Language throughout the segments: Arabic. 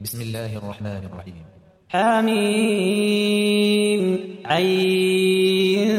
بسم الله الرحمن الرحيم. حميم عين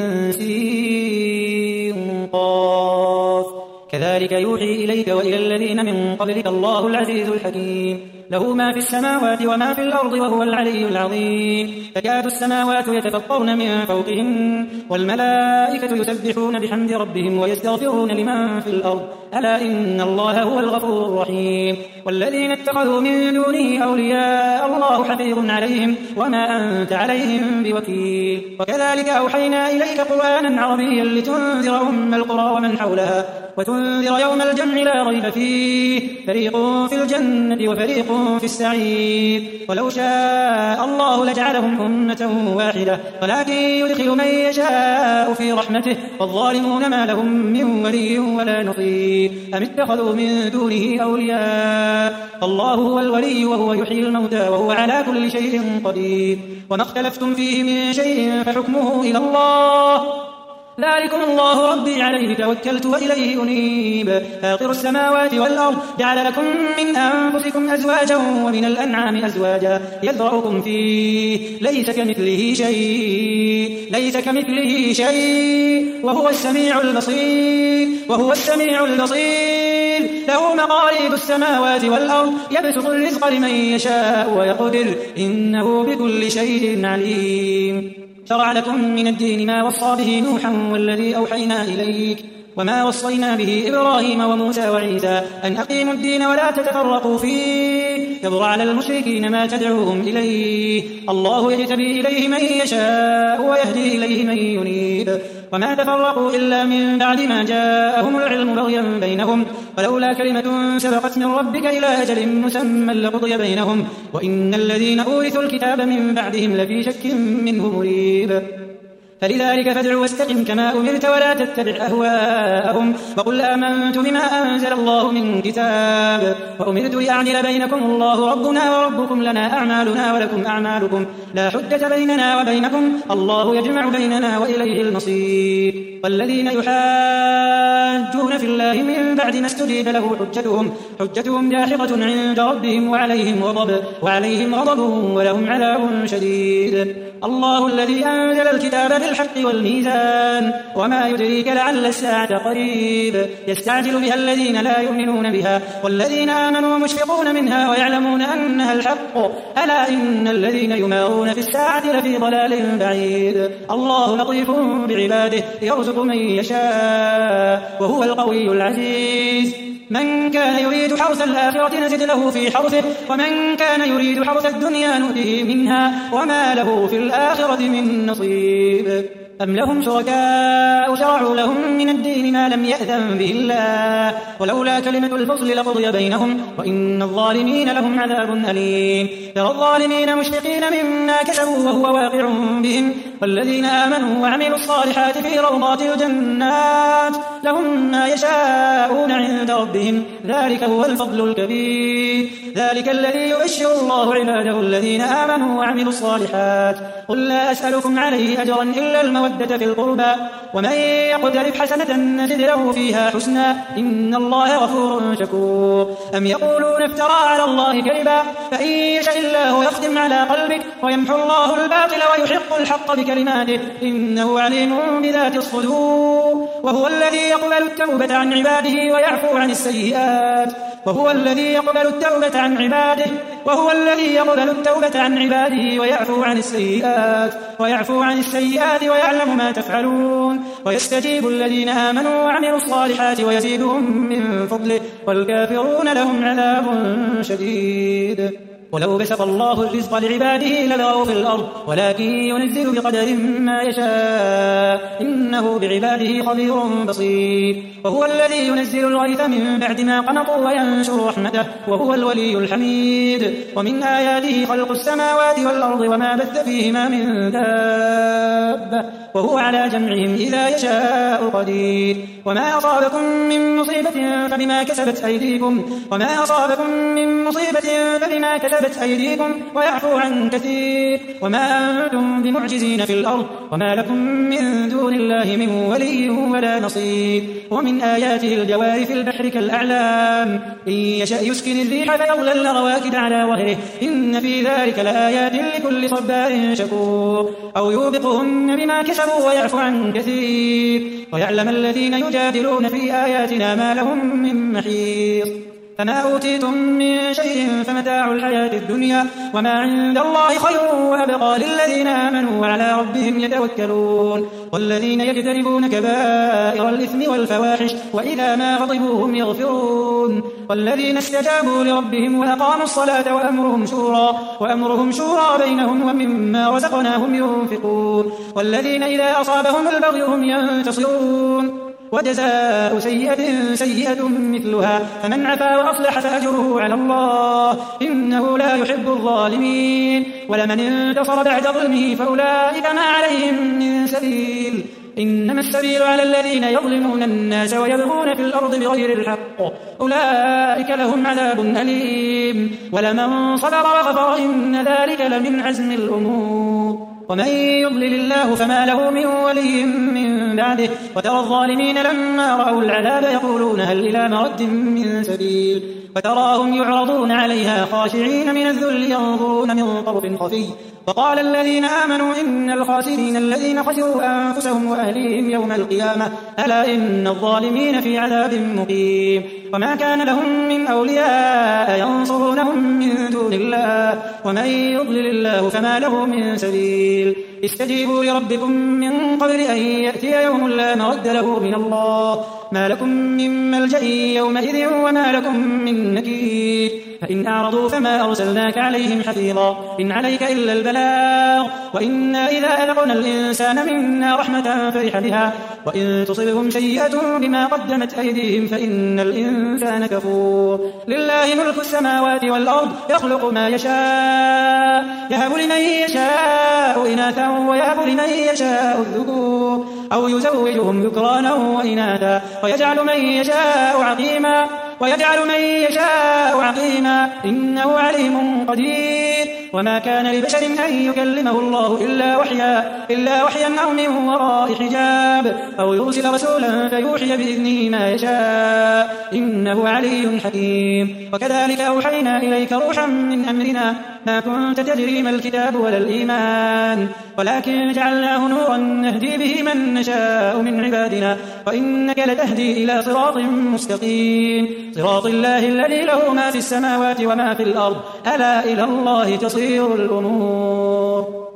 سين قاف كذلك يوحي إليك وإلى الذين من قبلك الله العزيز الحكيم له ما في السماوات وما في الأرض وهو العلي العظيم تكاد السماوات يتفطرن من فوقهن والملائكة يسبحون بحمد ربهم ويستغفرون لمن في الأرض ألا إن الله هو الغفور الرحيم والذين اتخذوا من دونه أولياء الله حفيظ عليهم وما أنت عليهم بوكيل وكذلك أوحينا إليك قرآنا عربيا لتنذر أم القرى ومن حولها وتنذر يوم الجمع لا ريب فيه فريق في الجنة وفريق في السعير ولو شاء الله لجعلهم أمة واحدة ولكن يدخل من يشاء في رحمته والظالمون ما لهم من ولي ولا نصير أم اتخذوا من دونه أولياء الله هو الولي وهو يحيي الموتى وهو على كل شيء قدير وما اختلفتم فيه من شيء فحكمه إلى الله ذلكم الله ربي عليه توكلت وإليه أنيب فاطر السماوات والأرض جعل لكم من أنفسكم أزواجا ومن الأنعام أزواجا يذرأكم فيه ليس كمثله شيء وهو السميع البصير له مقاليد السماوات والأرض يبسط الرزق لمن يشاء ويقدر إنه بكل شيء عليم شرع لكم من الدين ما وصى به نوحا والذي أوحينا إليك وما وصينا به إبراهيم وموسى وعيسى أن أقيموا الدين ولا تتفرقوا فيه كبر على المشركين ما تدعوهم إليه الله يجتبي إليه من يشاء ويهدي إليه من ينيب وما تفرقوا إلا من بعد ما جاءهم العلم بغيا بينهم ولولا كلمة سبقت من ربك إلى أجل مسمى لقضي بينهم وإن الذين أورثوا الكتاب من بعدهم لفي شك منه مريب فلذلك فادع واستقم كما أمرت ولا تتبع أهواءهم وقل آمنت بما أنزل الله من كتاب وأمرت لأعدل بينكم الله ربنا وربكم لنا أعمالنا ولكم أعمالكم لا حجة بيننا وبينكم الله يجمع بيننا وإليه المصير والذين يحاجون في الله من بعد ما استجيب له حجتهم داحضة عند ربهم وعليهم غضب ولهم عذاب شديد الله الذي أنزل الكتاب بالحق والميزان وما يدريك لعل الساعة قريب يستعجل بها الذين لا يؤمنون بها والذين آمنوا مشفقون منها ويعلمون أنها الحق ألا إن الذين يمارون في الساعة لفي ضلال بعيد الله لطيف بعباده يرزق من يشاء وهو القوي العزيز من كان يريد حرث الآخرة نزد له في حرثه ومن كان يريد حرث الدنيا نؤته منها وما له في الآخرة من نصيب أم لهم شركاء شرعوا لهم من الدين ما لم يأذن به الله ولولا كلمة الفصل لقضي بينهم وإن الظالمين لهم عذاب أليم ترى الظالمين مشفقين مما كسبوا وهو واقع بهم والذين آمنوا وعملوا الصالحات في روضات الجنات لهم ما يشاءون عند ربهم ذلك هو الفضل الكبير ذلك الذي يبشر الله عباده الذين آمنوا وعملوا الصالحات قل لا أسألكم عليه أجرا إلا المودة في القربى ومن يقترف حسنة نزد له فيها حسنا إن الله غفور شكور أم يقولون افترى على الله كذبا فإن يشاء الله يختم على قلبك ويمحو الله الباطل ويحق الحق بكلماته إنه عليم بذات الصدور وهو الذي يقبل التوبة عن عباده ويعفو عن السيئات ويعفو عن السيئات ويعلم ما تفعلون ويستجيب الذين آمنوا وعملوا الصالحات ويزيدهم من فضله والكافرون لهم عذاب شديد ولو بسط الله الرزق لعباده لبغوا في الأرض ولكن ينزل بقدر ما يشاء إنه بعباده خبير بصير وهو الذي ينزل الغيث من بعد ما قنطوا وينشر رحمته وهو الولي الحميد ومن آياته خلق السماوات والأرض وما بث فيهما من دابة وهو على جمعهم إذا يشاء قدير وما أصابكم من مصيبة فبما كسبت أيديكم ويعفو عن كثير وما أنتم بمعجزين في الأرض وما لكم من دون الله من ولي ولا نصير ومن آياته الجوار في البحر كالأعلام إن يشأ يسكن الريح فيظللن رواكد على على ظهره إن في ذلك لآيات لكل صبار شكور أو يوبقهن بما كسبوا ويعفو عن كثير ويعلم الذين يجادلون في آياتنا ما لهم من محيص فما أوتيتم من شيء فمتاع الحياة الدنيا وما عند الله خير وأبقى للذين آمنوا وعلى ربهم يتوكلون والذين يجتنبون كبائر الإثم والفواحش وإذا ما غضبوا هم يغفرون والذين استجابوا لربهم وأقاموا الصلاة وأمرهم شورى بينهم ومما رزقناهم ينفقون والذين إذا أصابهم البغي هم ينتصرون وجزاء سيئة مثلها فمن عفا وأصلح فأجره على الله إنه لا يحب الظالمين ولمن انتصر بعد ظلمه فأولئك ما عليهم من سبيل إنما السبيل على الذين يظلمون الناس ويبغون في الأرض بغير الحق أولئك لهم عذاب أليم ولمن صبر وغفر إن ذلك لمن عزم الأمور ومن يضلل الله فما له من ولي من بعده وترى الظالمين لما رأوا العذاب يقولون هل إلى مرد من سبيل وتراهم يعرضون عليها خاشعين من الذل ينظرون من طرف خفي وقال الذين آمنوا إن الخاسرين الذين خسروا أنفسهم وأهليهم يوم القيامة ألا إن الظالمين في عذاب مقيم وما كان لهم من أولياء ينصرونهم من دون الله ومن يضلل الله فما له من سبيل استجيبوا لربكم من قبل أن يأتي يوم لا مرد له من الله ما لكم من ملجأ يومئذ وما لكم من نكير فإن أعرضوا فما أرسلناك عليهم حفيظا إن عليك إلا البلاغ وإنا إذا أذقنا الإنسان منا رحمة فرح بها وإن تصبهم سيئة بما قدمت أيديهم فإن الإنسان كفور لله ملك السماوات والأرض يخلق ما يشاء يهب لمن يشاء إناثا ويهب لمن يشاء الذكور أو يزوجهم ذكرانا وإناثا ويجعل من يشاء عقيما إنه عليم قدير وما كان لبشر أن يكلمه الله إلا وحيا أو من وراء حجاب أو يرسل رسولا فيوحي بإذنه ما يشاء إنه علي حكيم وكذلك أوحينا إليك روحا من أمرنا ما كنت تدري ما الكتاب ولا الإيمان ولكن جعلناه نورا نهدي به من نشاء من عبادنا وإنك لتهدي إلى صراط مستقيم صراط الله الذي له ما في السماوات وما في الأرض ألا إلى الله تصير الأمور